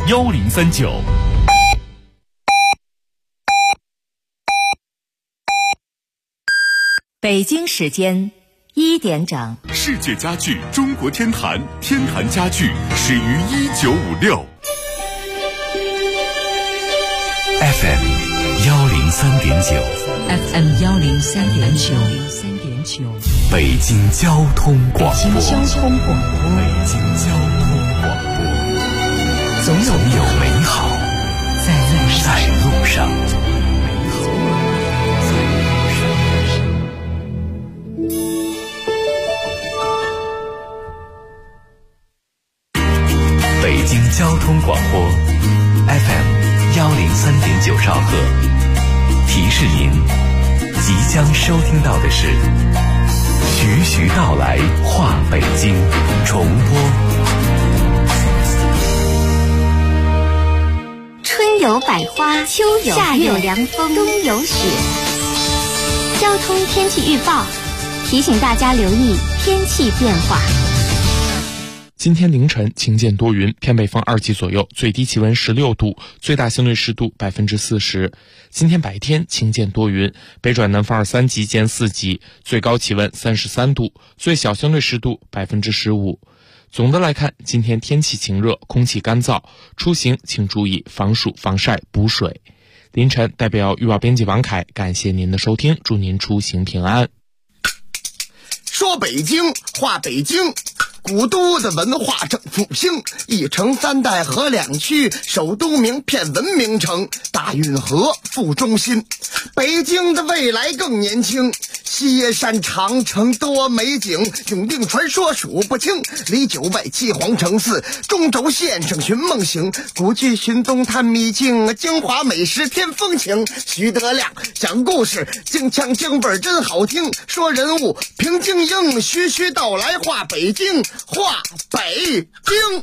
1039。 北京时间1点整， 世界家具中国天坛，天坛家具始于1956。FM 103.9 FM 103.9， 北京交通广播。 北京交通广播，总有美好在路上。 北京交通广播 FM 103.9兆赫，提示您即将收听到的是徐徐道来话北京重播。 春有百花，秋有夏有凉风，冬有雪。交通天气预报提醒大家留意天气变化。 今天凌晨晴间多云，偏北风2级左右，最低气温16度，最大相对湿度40%。今天白天晴间多云，北转南风3级兼4级，最高气温33度，最小相对湿度15%。总的来看，今天天气晴热，空气干燥，出行请注意防暑防晒补水。凌晨代表预报编辑王凯感谢您的收听，祝您出行平安。 说北京话北京，古都的文化正复兴，一城三代合两区，首都名片文明城，大运河副中心。北京的未来更年轻，西山长城多美景，永定传说数不清，里九外七皇城寺，中轴线上寻梦行，古剧寻踪探秘境，京华美食添风情。徐德亮讲故事，京腔京味真好听，说人物平静应，徐徐道来话北京，话北京。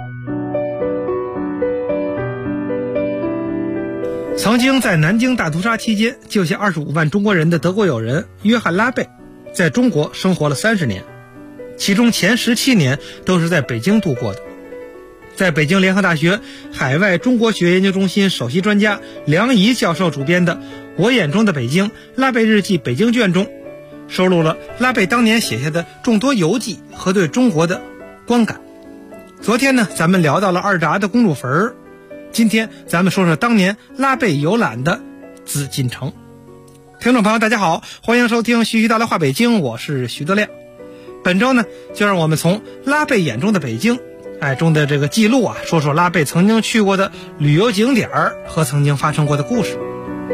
曾经在南京大屠杀期间救下25万中国人的德国友人约翰·拉贝，在中国生活了30年，其中前17年都是在北京度过的。在北京联合大学海外中国学研究中心首席专家梁怡教授主编的《我眼中的北京：拉贝日记北京卷》中，收录了拉贝当年写下的众多游记和对中国的观感。昨天呢，咱们聊到了二闸的公主坟，今天咱们说说当年拉贝游览的紫禁城。听众朋友大家好，欢迎收听徐徐道来话北京，我是徐德亮。本周呢，就让我们从拉贝眼中的北京中的这个记录说说拉贝曾经去过的旅游景点和曾经发生过的故事。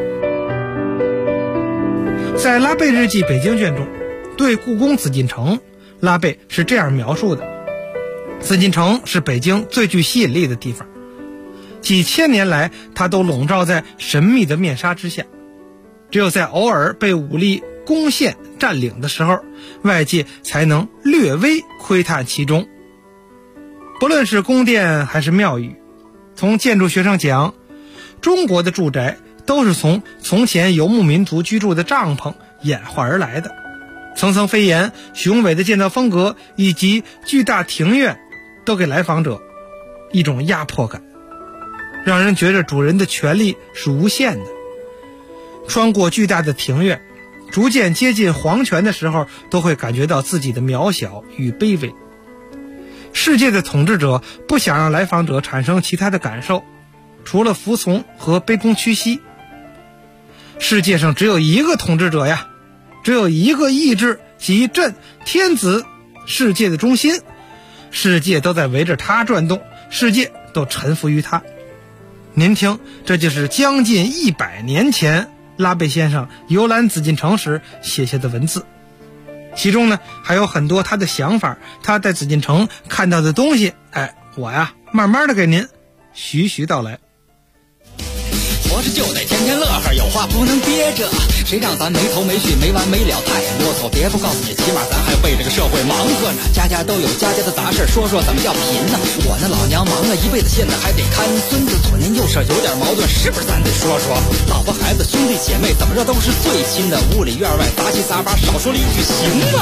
在拉贝日记北京卷中，对故宫紫禁城，拉贝是这样描述的：紫禁城是北京最具吸引力的地方，几千年来它都笼罩在神秘的面纱之下，只有在偶尔被武力攻陷占领的时候，外界才能略微窥探其中。不论是宫殿还是庙宇，从建筑学上讲，中国的住宅都是从前游牧民族居住的帐篷演化而来的。层层飞檐、雄伟的建造风格以及巨大庭院，都给来访者一种压迫感，让人觉得主人的权力是无限的。穿过巨大的庭院，逐渐接近皇权的时候，都会感觉到自己的渺小与卑微。世界的统治者不想让来访者产生其他的感受，除了服从和卑躬屈膝。世界上只有一个统治者呀，只有一个意志，即朕天子，世界的中心，世界都在围着他转动，世界都臣服于他。您听，这就是将近100年前拉贝先生游览紫禁城时写下的文字，其中呢还有很多他的想法，他在紫禁城看到的东西，我慢慢的给您徐徐道来。 活着就得天天乐呵，有话不能憋着，谁让咱没头没绪没完没了，太啰嗦。别不告诉你，起码咱还为这个社会忙活呢。家家都有家家的杂事，说说怎么叫贫呢？我那老娘忙了一辈子，现在还得看孙子，左邻右舍有点矛盾，是不是咱得说说？老婆孩子兄弟姐妹怎么着都是最亲的，屋里院外杂七杂八，少说了一句行吗？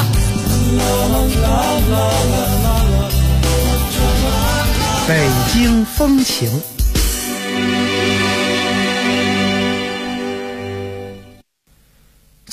北京风情。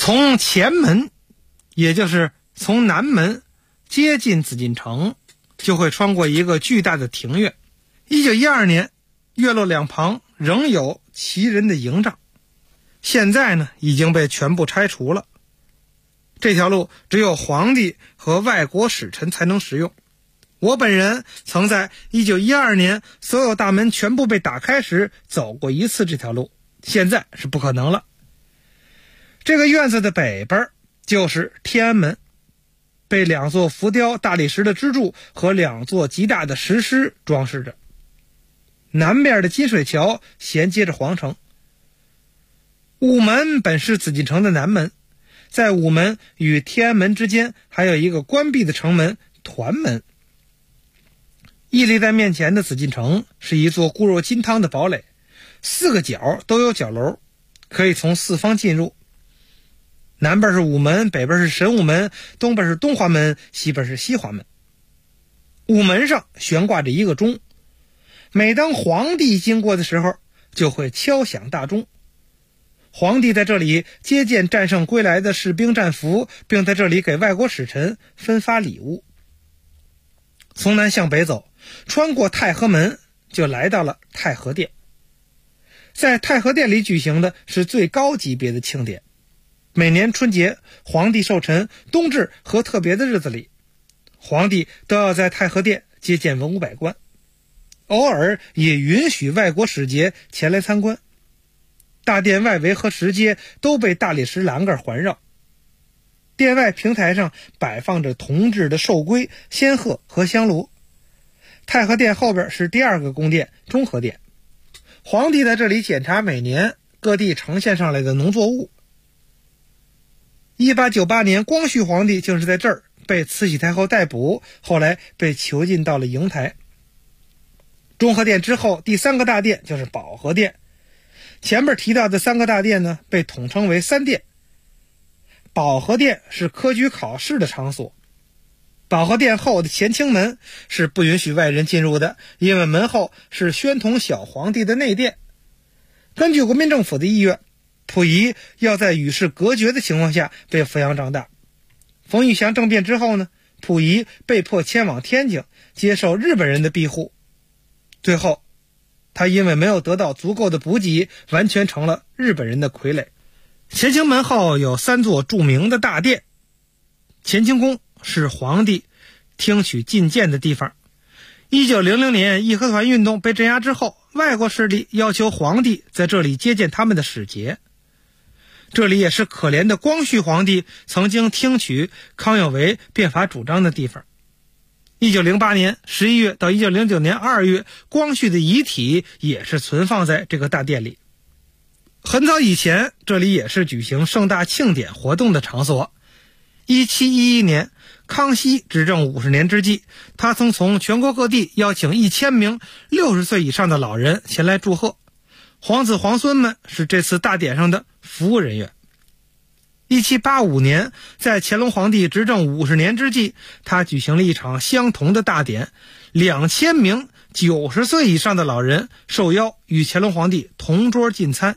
从前门，也就是从南门接近紫禁城，就会穿过一个巨大的庭院。1912年，院落两旁仍有旗人的营帐，现在呢已经被全部拆除了。这条路只有皇帝和外国使臣才能使用。我本人曾在1912年所有大门全部被打开时走过一次这条路，现在是不可能了。这个院子的北边就是天安门，被两座浮雕大理石的支柱和两座极大的石狮装饰着。南边的金水桥衔接着皇城。午门本是紫禁城的南门，在午门与天安门之间还有一个关闭的城门团门。屹立在面前的紫禁城是一座固若金汤的堡垒，4个角都有角楼，可以从4方进入。南边是午门，北边是神武门，东边是东华门，西边是西华门。午门上悬挂着一个钟，每当皇帝经过的时候就会敲响大钟。皇帝在这里接见战胜归来的士兵战俘，并在这里给外国使臣分发礼物。从南向北走，穿过太和门就来到了太和殿。在太和殿里举行的是最高级别的庆典。每年春节，皇帝寿辰、冬至和特别的日子里，皇帝都要在太和殿接见文武百官，偶尔也允许外国使节前来参观。大殿外围和石阶都被大理石栏杆环绕，殿外平台上摆放着铜制的寿龟、仙鹤和香炉。太和殿后边是第二个宫殿中和殿，皇帝在这里检查每年各地呈现上来的农作物。1898年，光绪皇帝就是在这儿被慈禧太后逮捕，后来被囚禁到了瀛台。中和殿之后，第3个大殿就是保和殿。前面提到的3个大殿呢，被统称为3殿。保和殿是科举考试的场所。保和殿后的乾清门是不允许外人进入的，因为门后是宣统小皇帝的内殿。根据国民政府的意愿，溥仪要在与世隔绝的情况下被抚养长大。冯玉祥政变之后呢，溥仪被迫迁往天津，接受日本人的庇护。最后他因为没有得到足够的补给，完全成了日本人的傀儡。乾清门后有3座著名的大殿。乾清宫是皇帝听取进谏的地方。1900年义和团运动被镇压之后，外国势力要求皇帝在这里接见他们的使节。这里也是可怜的光绪皇帝曾经听取康有为变法主张的地方。1908年11月到1909年2月，光绪的遗体也是存放在这个大殿里。很早以前，这里也是举行盛大庆典活动的场所。1711年，康熙执政50年之际，他曾从全国各地邀请1000名60岁以上的老人前来祝贺。皇子皇孙们是这次大典上的服务人员。1785年，在乾隆皇帝执政50年之际，他举行了一场相同的大典，2000名90岁以上的老人受邀与乾隆皇帝同桌进餐。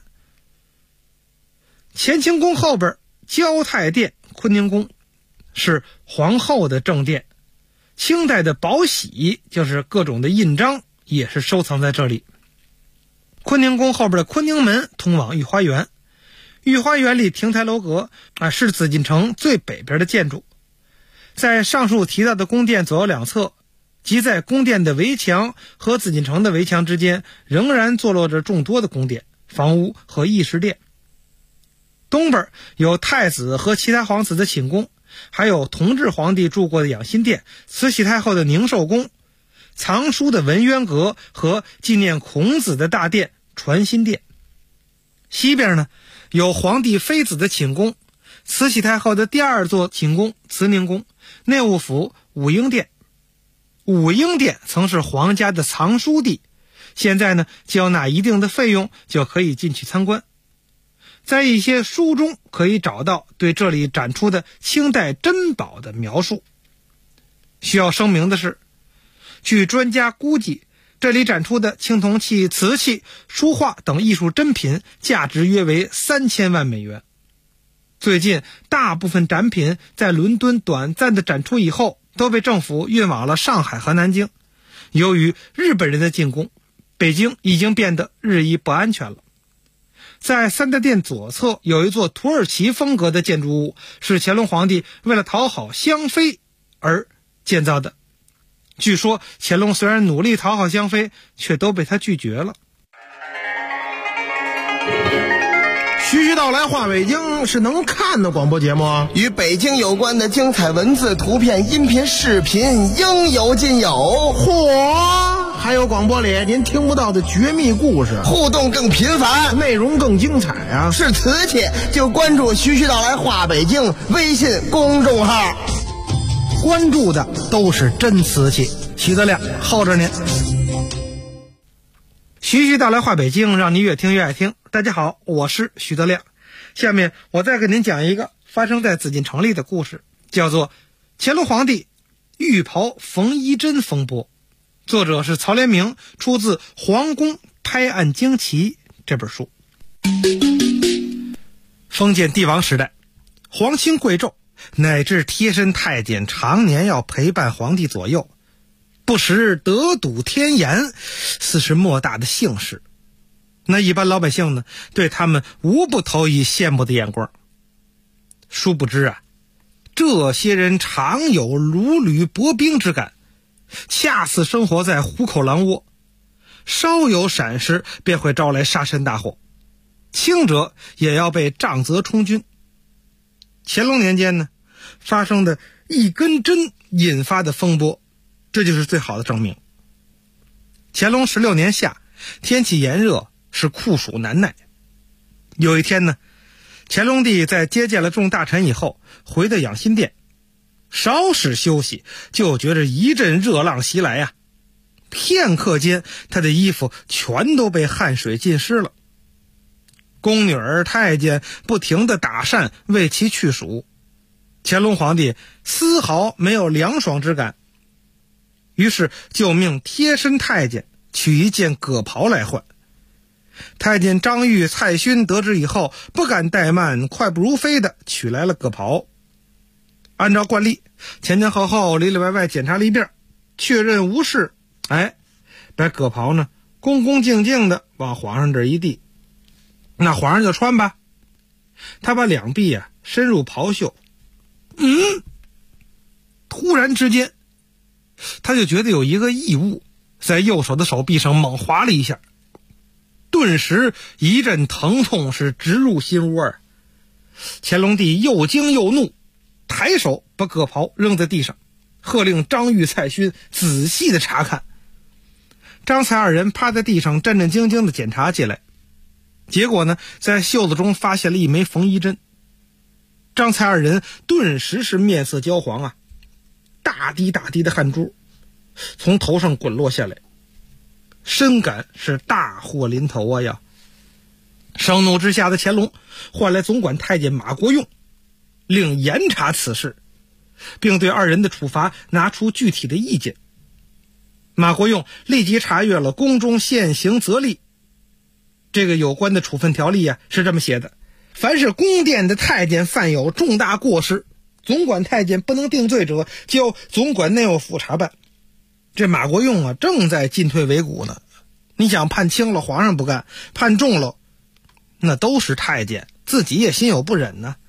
乾清宫后边交泰殿坤宁宫是皇后的正殿，清代的宝玺就是各种的印章也是收藏在这里。坤宁宫后边的坤宁门通往御花园，御花园里亭台楼阁是紫禁城最北边的建筑。在上述提到的宫殿左右两侧，即在宫殿的围墙和紫禁城的围墙之间，仍然坐落着众多的宫殿、房屋和议事殿。东边有太子和其他皇子的寝宫，还有同治皇帝住过的养心殿、慈禧太后的宁寿宫、藏书的文渊阁和纪念孔子的大殿传心殿。西边呢，有皇帝妃子的寝宫、慈禧太后的第2座寝宫慈宁宫、内务府武英殿。武英殿曾是皇家的藏书地，现在呢，交纳一定的费用就可以进去参观。在一些书中可以找到对这里展出的清代珍宝的描述。需要声明的是，据专家估计，这里展出的青铜器、瓷器、书画等艺术珍品价值约为3000万美元。 最近大部分展品在伦敦短暂的展出以后，都被政府运往了上海和南京。由于日本人的进攻，北京已经变得日益不安全了。在三大殿左侧有一座土耳其风格的建筑物，是乾隆皇帝为了讨好香妃而建造的。据说乾隆虽然努力讨好香妃，却都被他拒绝了。 徐徐道来话北京是能看的广播节目， 与北京有关的精彩文字、图片、音频、视频应有尽有。 嚯，还有广播里您听不到的绝密故事， 互动更频繁， 内容更精彩啊！ 是瓷器就关注徐徐道来话北京微信公众号， 关注的都是真瓷器。徐德亮候着您。徐徐道来话北京，让您越听越爱听。大家好，我是徐德亮。下面我再给您讲一个发生在紫禁城里的故事，叫做乾隆皇帝御袍缝衣针风波。作者是曹连明，出自《皇宫拍案惊奇》这本书。封建帝王时代，皇亲贵胄乃至贴身太监常年要陪伴皇帝左右，不时得睹天颜，似是莫大的幸事。那一般老百姓呢，对他们无不投以羡慕的眼光。殊不知啊，这些人常有如履薄冰之感，恰似生活在虎口狼窝，稍有闪失便会招来杀身大祸，轻者也要被杖责充军。乾隆年间呢，发生的一根针引发的风波，这就是最好的证明。乾隆16年夏，天气炎热，是酷暑难耐。有一天呢，乾隆帝在接见了众大臣以后，回到养心殿，稍事休息，就觉着一阵热浪袭来啊！片刻间，他的衣服全都被汗水浸湿了。宫女儿、太监不停地打扇为其去暑，乾隆皇帝丝毫没有凉爽之感，于是就命贴身太监取一件葛袍来换。太监张玉、蔡勋得知以后，不敢怠慢，快步如飞的取来了葛袍。按照惯例，前后里里外外检查了一遍，确认无事，把葛袍呢恭恭敬敬的往皇上这一递，那皇上就穿吧。他把两臂深入袍袖，突然之间，他就觉得有一个异物在右手的手臂上猛划了一下，顿时一阵疼痛是直入心窝。乾隆帝又惊又怒，抬手把葛袍扔在地上，喝令张玉、蔡勋仔细的查看。张蔡二人趴在地上战战兢兢的检查起来，结果呢，在袖子中发现了一枚缝衣针。张蔡二人顿时是面色焦黄啊，大滴大滴的汗珠从头上滚落下来，深感是大祸临头啊呀！盛怒之下的乾隆唤来总管太监马国用，令严查此事，并对二人的处罚拿出具体的意见。马国用立即查阅了宫中现行则例，这个有关的处分条例是这么写的：凡是宫殿的太监犯有重大过失，总管太监不能定罪者，交总管内务府查办。这马国用正在进退维谷呢，你想判轻了皇上不干，判重了那都是太监，自己也心有不忍呢。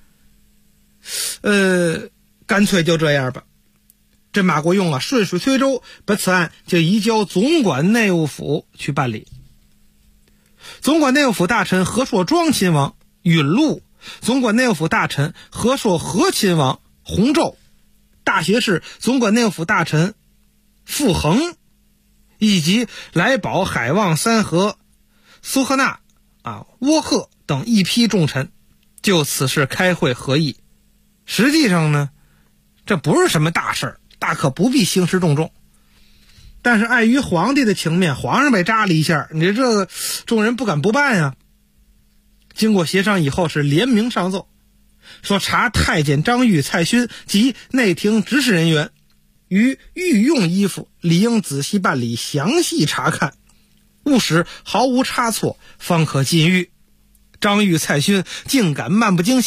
干脆就这样吧。这马国用顺水推舟，把此案就移交总管内务府去办理。总管内务府大臣和硕庄亲王允禄，总管内务府大臣和硕和亲王洪胄，大学士总管内务府大臣傅恒，以及来宝、海望、三河、苏赫纳、沃克等一批重臣就此事开会合议。实际上呢，这不是什么大事儿，大可不必兴师动众。但是碍于皇帝的情面，皇上被扎了一下，你这个众人不敢不办呀。经过协商以后，是联名上奏，说查太监张玉、蔡勋及内廷执事人员于御用衣服理应仔细办理，详细查看，务使毫无差错，方可进狱。张玉、蔡勋竟敢漫不经心，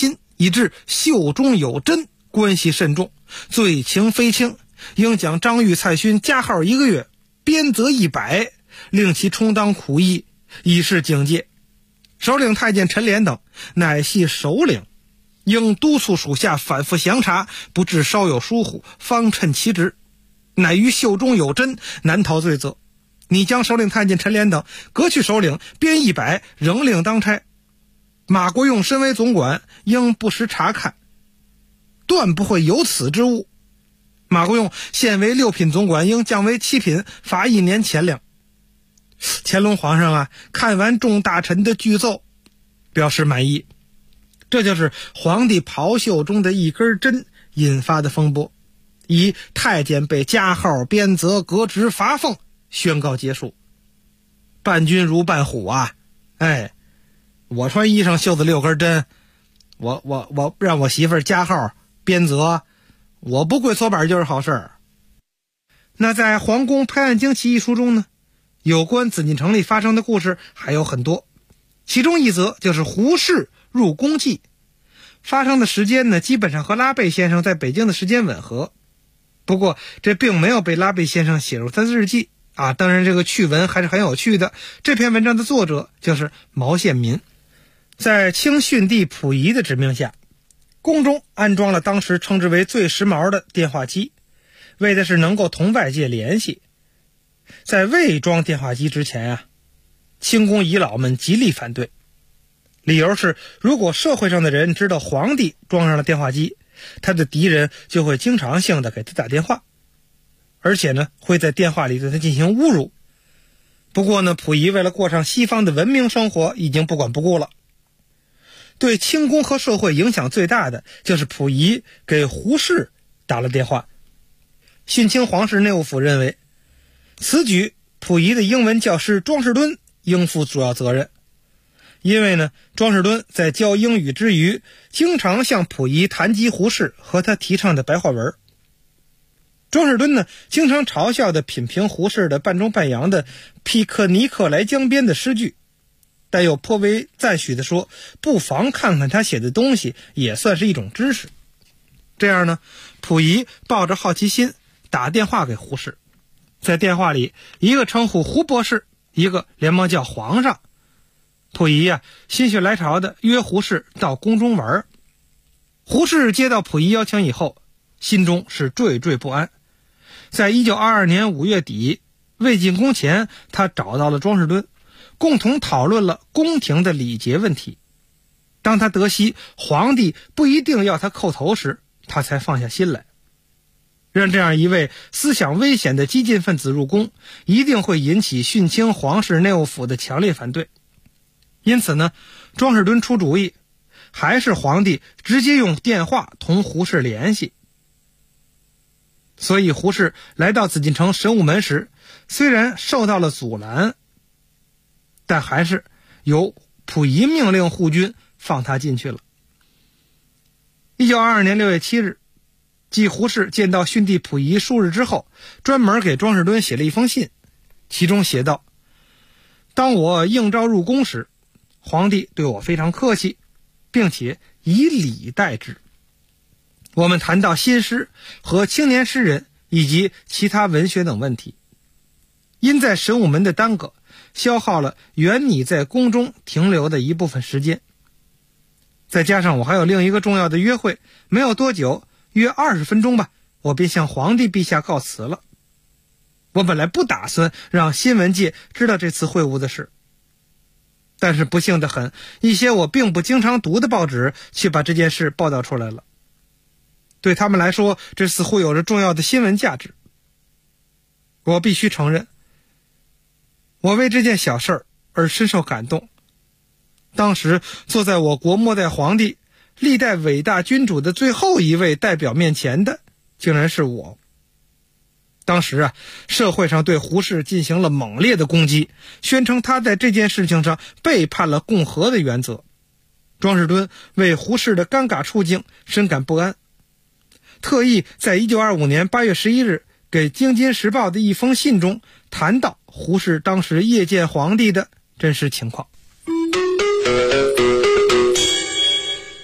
以致袖中有针，关系甚重，罪情非轻，应将张玉、蔡勋加号1个月，鞭责100，令其充当苦役，以示警戒。首领太监陈莲等乃系首领，应督促属下反复详查，不致稍有疏忽，方称其职。乃于袖中有针，难逃罪责。你将首领太监陈莲等革去首领，鞭100，仍令当差。马国用身为总管，应不时查看，断不会有此之物。马国用现为6品总管，应降为7品，罚1年钱粮。乾隆皇上看完众大臣的具奏，表示满意。这就是皇帝袍袖中的一根针引发的风波，以太监被加号、鞭责、革职、罚俸宣告结束。伴君如伴虎啊！我穿衣裳袖子6根针，我让我媳妇儿加号、鞭责，我不跪搓板就是好事儿。那在《皇宫拍案惊奇》一书中呢，有关紫禁城里发生的故事还有很多，其中一则就是胡适入宫记，发生的时间呢，基本上和拉贝先生在北京的时间吻合。不过这并没有被拉贝先生写入他的日记啊，当然这个趣闻还是很有趣的。这篇文章的作者就是毛宪民。在清训帝溥仪的指命下，宫中安装了当时称之为最时髦的电话机，为的是能够同外界联系。在未装电话机之前清宫遗老们极力反对，理由是如果社会上的人知道皇帝装上了电话机，他的敌人就会经常性的给他打电话，而且呢会在电话里对他进行侮辱。不过呢，溥仪为了过上西方的文明生活，已经不管不顾了。对清宫和社会影响最大的就是溥仪给胡适打了电话。训清皇室内务府认为，此举溥仪的英文教师庄士敦应负主要责任。因为呢，庄士敦在教英语之余，经常向溥仪谈及胡适和他提倡的白话文。庄士敦呢，经常嘲笑地品评胡适的半中半洋的皮克尼克来江边的诗句，但又颇为赞许地说，不妨看看他写的东西，也算是一种知识。这样呢，溥仪抱着好奇心打电话给胡适，在电话里，一个称呼胡博士，一个连忙叫皇上。溥仪心血来潮的约胡适到宫中玩。胡适接到溥仪邀请以后，心中是惴惴不安。在1922年5月底，未进宫前，他找到了庄士敦，共同讨论了宫廷的礼节问题。当他得悉皇帝不一定要他叩头时，他才放下心来。让这样一位思想危险的激进分子入宫，一定会引起训清皇室内务府的强烈反对。因此呢，庄士敦出主意，还是皇帝直接用电话同胡适联系。所以胡适来到紫禁城神武门时，虽然受到了阻拦，但还是由溥仪命令护军放他进去了。1922年6月7日，继胡适见到训帝溥仪数日之后，专门给庄士敦写了一封信，其中写道：当我应召入宫时，皇帝对我非常客气，并且以礼待之。我们谈到新诗和青年诗人以及其他文学等问题，因在神武门的耽搁，消耗了原你在宫中停留的一部分时间。再加上我还有另一个重要的约会，没有多久，约20分钟吧，我便向皇帝陛下告辞了。我本来不打算让新闻界知道这次会晤的事，但是不幸得很，一些我并不经常读的报纸却把这件事报道出来了。对他们来说，这似乎有着重要的新闻价值。我必须承认，我为这件小事而深受感动。当时坐在我国末代皇帝、历代伟大君主的最后一位代表面前的，竟然是我。当时社会上对胡适进行了猛烈的攻击，宣称他在这件事情上背叛了共和的原则。庄士敦为胡适的尴尬处境深感不安，特意在1925年8月11日给《京津时报》的一封信中谈到胡适当时夜见皇帝的真实情况。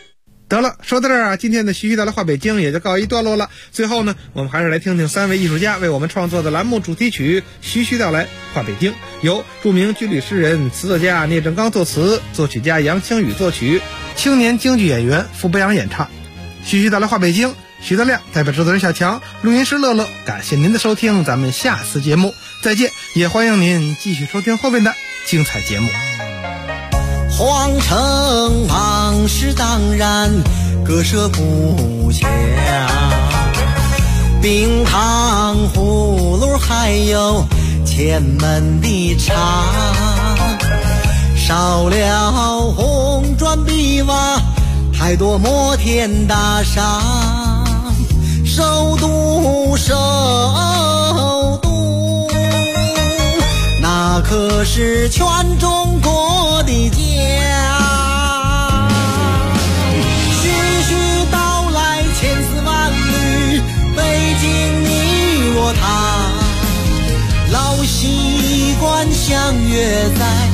得了，说到这儿啊，今天的徐徐带来话北京也就告一段落了。最后呢，我们还是来听听3位艺术家为我们创作的栏目主题曲《徐徐带来话北京》，由著名军旅诗人、词作家聂政刚作词，作曲家杨清宇作曲，青年京剧演员傅博阳演唱。徐徐带来话北京，徐德亮代表制作人小强，录音师乐乐，感谢您的收听，咱们下次节目再见，也欢迎您继续收听后面的精彩节目。 皇城往事当然，割舍不下，冰糖葫芦还有前门的茶，少了红砖碧瓦，太多摩天大厦，首都那可是全中国的家。徐徐道来千丝万缕，北京你我他，老习惯相约在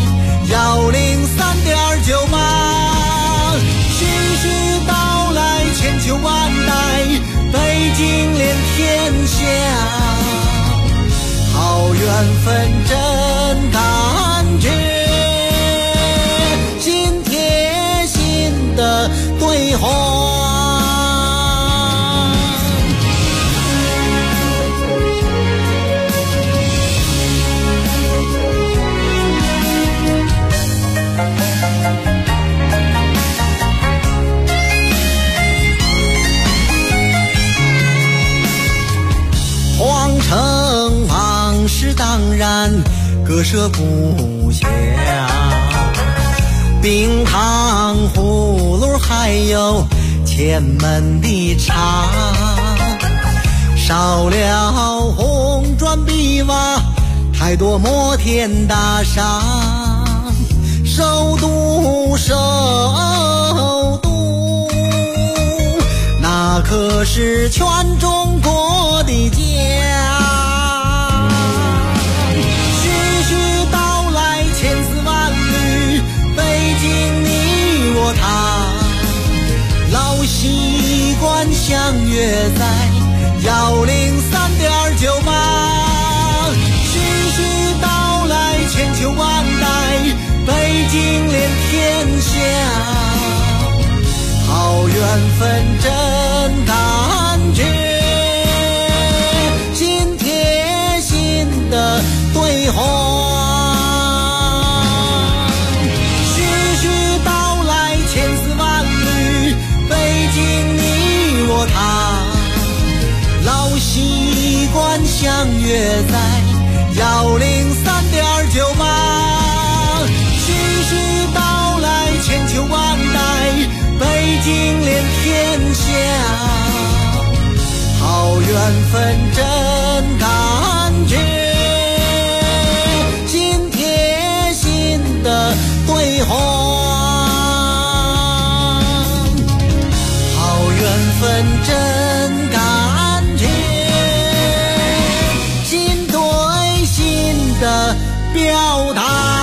103.98。徐徐道来千秋万代，北京连天下，好缘分真感觉，心贴心的对话。皇城往事当然割舍不下，冰糖葫芦还有前门的茶，少了红砖碧瓦，太多摩天大厦，首都那可是全中国的家。徐徐道来千丝万缕，北京你我他，老习惯相约在103.98。徐徐道来千秋万代，北京连天下，好缘分真感觉，心贴心的对话。徐徐道来千丝万缕，北京你我他，老习惯相约在103.98。徐徐道来千秋万代，北京连天下，好缘分真感觉，心贴心的对话。好缘分真感觉，心对心的表达。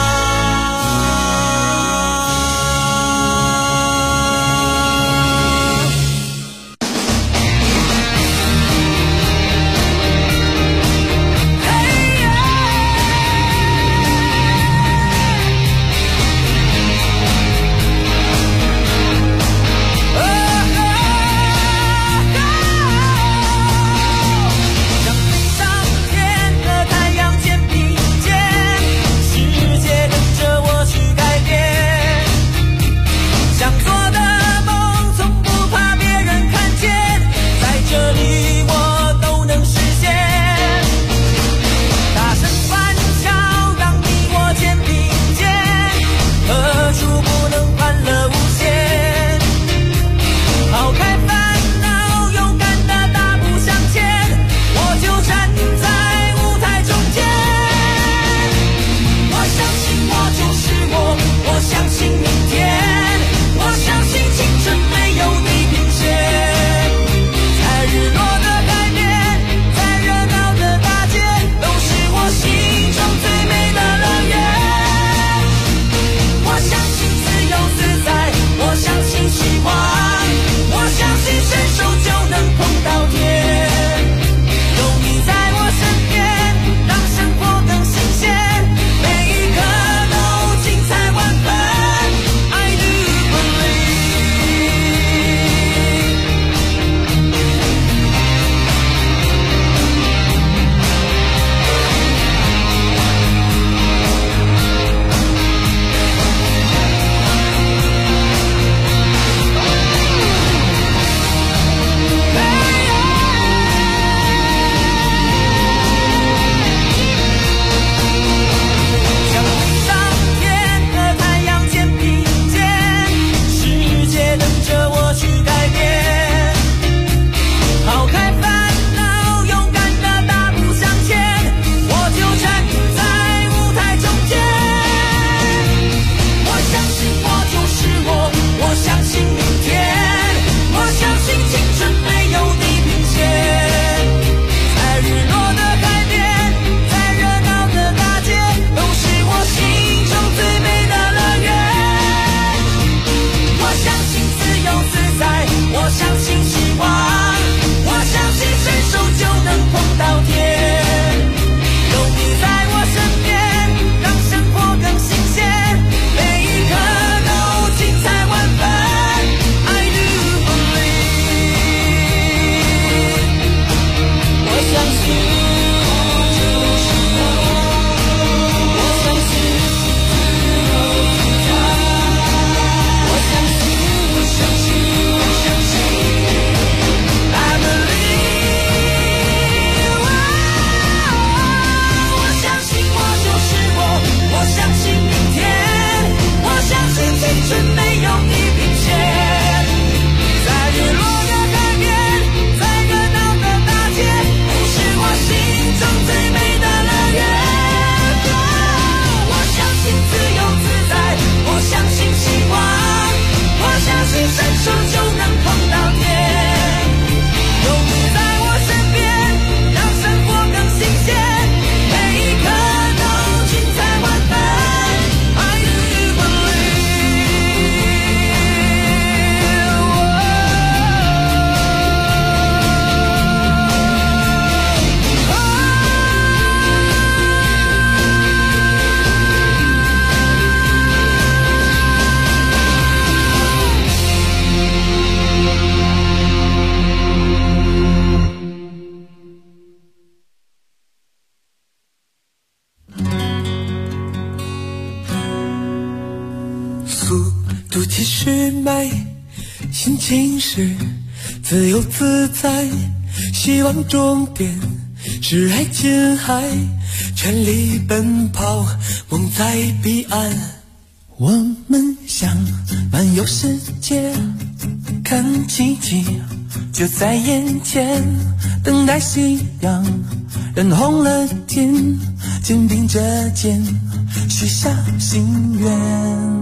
速度70迈，心情是自由自在，希望终点是爱琴海，全力奔跑，梦在彼岸。我们想漫游世界，看奇迹就在眼前，等待夕阳染红了天，肩并着肩许下心愿。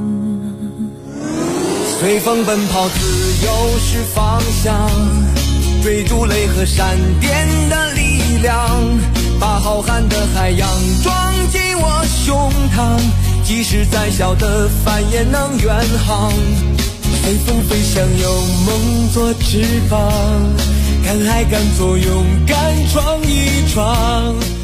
随风奔跑，自由是方向，追逐雷和闪电的力量，把浩瀚的海洋装进我胸膛，即使再小的帆也能远航。随风飞翔，有梦做翅膀，敢爱敢做，勇敢闯一闯。